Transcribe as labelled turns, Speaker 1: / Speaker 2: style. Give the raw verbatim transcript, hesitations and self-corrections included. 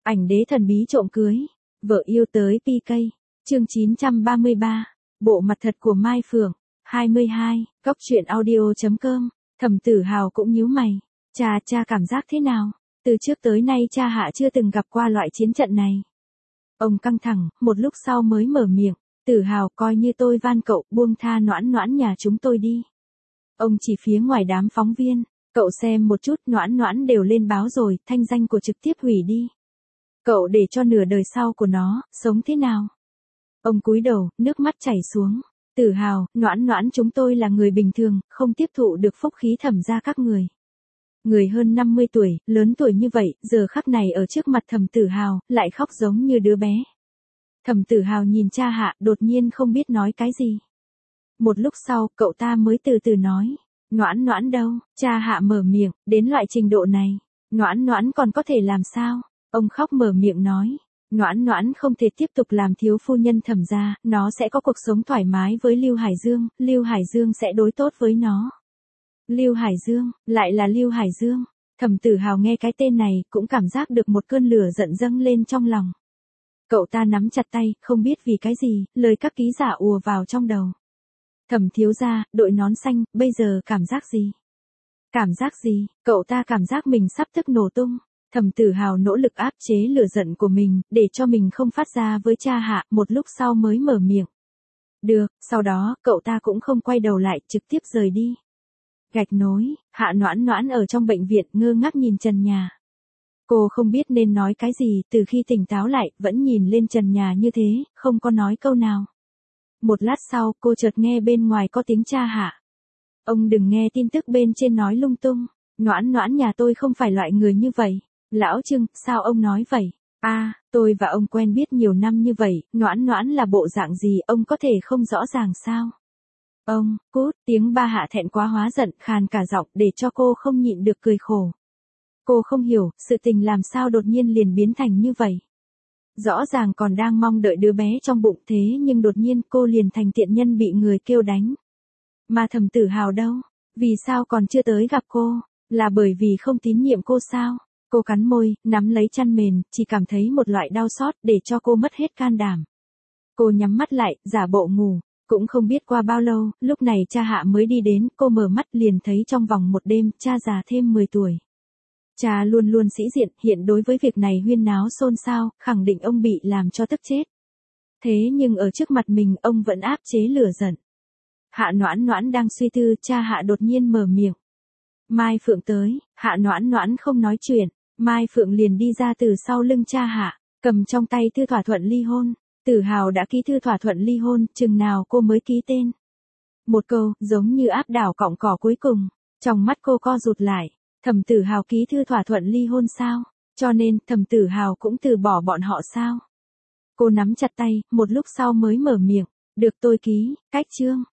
Speaker 1: Ảnh đế thần bí trộm cưới. Vợ yêu tới pê ca. Chương chín trăm ba mươi ba. Bộ mặt thật của Mai Phượng. hai mươi hai. Cóc truyện audio.com. Thẩm Tử Hào cũng nhíu mày. Cha, cha cảm giác thế nào? Từ trước tới nay cha hạ chưa từng gặp qua loại chiến trận này. Ông căng thẳng, một lúc sau mới mở miệng. Tử Hào, coi như tôi van cậu buông tha Noãn Noãn nhà chúng tôi đi. Ông chỉ phía ngoài đám phóng viên. Cậu xem một chút, Noãn Noãn đều lên báo rồi, thanh danh của trực tiếp hủy đi. Cậu để cho nửa đời sau của nó, sống thế nào? Ông cúi đầu, nước mắt chảy xuống. Tử Hào, Noãn Noãn chúng tôi là người bình thường, không tiếp thụ được phúc khí Thẩm gia các người. Người hơn năm mươi tuổi, lớn tuổi như vậy, giờ khắc này ở trước mặt Thẩm Tử Hào, lại khóc giống như đứa bé. Thẩm Tử Hào nhìn cha hạ, đột nhiên không biết nói cái gì. Một lúc sau, cậu ta mới từ từ nói. Noãn Noãn đâu? Cha hạ mở miệng, đến loại trình độ này. Noãn Noãn còn có thể làm sao? Ông khóc mở miệng nói. Noãn Noãn không thể tiếp tục làm thiếu phu nhân Thẩm gia, nó sẽ có cuộc sống thoải mái với Lưu Hải Dương, Lưu Hải Dương sẽ đối tốt với nó. Lưu Hải Dương, lại là Lưu Hải Dương. Thẩm Tử Hào nghe cái tên này, cũng cảm giác được một cơn lửa giận dâng lên trong lòng. Cậu ta nắm chặt tay, không biết vì cái gì, lời các ký giả ùa vào trong đầu. Thẩm thiếu gia, đội nón xanh, bây giờ cảm giác gì? Cảm giác gì? Cậu ta cảm giác mình sắp tức nổ tung. Thẩm Tử Hào nỗ lực áp chế lửa giận của mình, để cho mình không phát ra với cha hạ, một lúc sau mới mở miệng. Được, sau đó, cậu ta cũng không quay đầu lại, trực tiếp rời đi. Gạch nối, Hạ Noãn Noãn ở trong bệnh viện ngơ ngác nhìn trần nhà. Cô không biết nên nói cái gì, từ khi tỉnh táo lại, vẫn nhìn lên trần nhà như thế, không có nói câu nào. Một lát sau, cô chợt nghe bên ngoài có tiếng cha hạ. Ông đừng nghe tin tức bên trên nói lung tung. Noãn Noãn nhà tôi không phải loại người như vậy. Lão Trương, sao ông nói vậy? A, à, tôi và ông quen biết nhiều năm như vậy, Noãn Noãn là bộ dạng gì, ông có thể không rõ ràng sao? Ông, cút, tiếng ba hạ thẹn quá hóa giận, khàn cả giọng, để cho cô không nhịn được cười khổ. Cô không hiểu, sự tình làm sao đột nhiên liền biến thành như vậy. Rõ ràng còn đang mong đợi đứa bé trong bụng thế nhưng đột nhiên cô liền thành tiện nhân bị người kêu đánh. Mà Thẩm Tử Hào đâu? Vì sao còn chưa tới gặp cô? Là bởi vì không tín nhiệm cô sao? Cô cắn môi, nắm lấy chăn mền, chỉ cảm thấy một loại đau xót để cho cô mất hết can đảm. Cô nhắm mắt lại, giả bộ ngủ. Cũng không biết qua bao lâu, lúc này cha hạ mới đi đến, cô mở mắt liền thấy trong vòng một đêm, cha già thêm mười tuổi. Cha luôn luôn sĩ diện, hiện đối với việc này huyên náo xôn xao, khẳng định ông bị làm cho tức chết. Thế nhưng ở trước mặt mình, ông vẫn áp chế lửa giận. Hạ Noãn Noãn đang suy tư, cha hạ đột nhiên mở miệng. Mai Phượng tới, Hạ Noãn Noãn không nói chuyện, Mai Phượng liền đi ra từ sau lưng cha hạ, cầm trong tay thư thỏa thuận ly hôn. Tử Hào đã ký thư thỏa thuận ly hôn, chừng nào cô mới ký tên. Một câu, giống như áp đảo cọng cỏ cuối cùng, trong mắt cô co rụt lại. Thẩm Tử Hào ký thư thỏa thuận ly hôn sao? Cho nên, Thẩm Tử Hào cũng từ bỏ bọn họ sao? Cô nắm chặt tay, một lúc sau mới mở miệng. Được tôi ký, cách chương.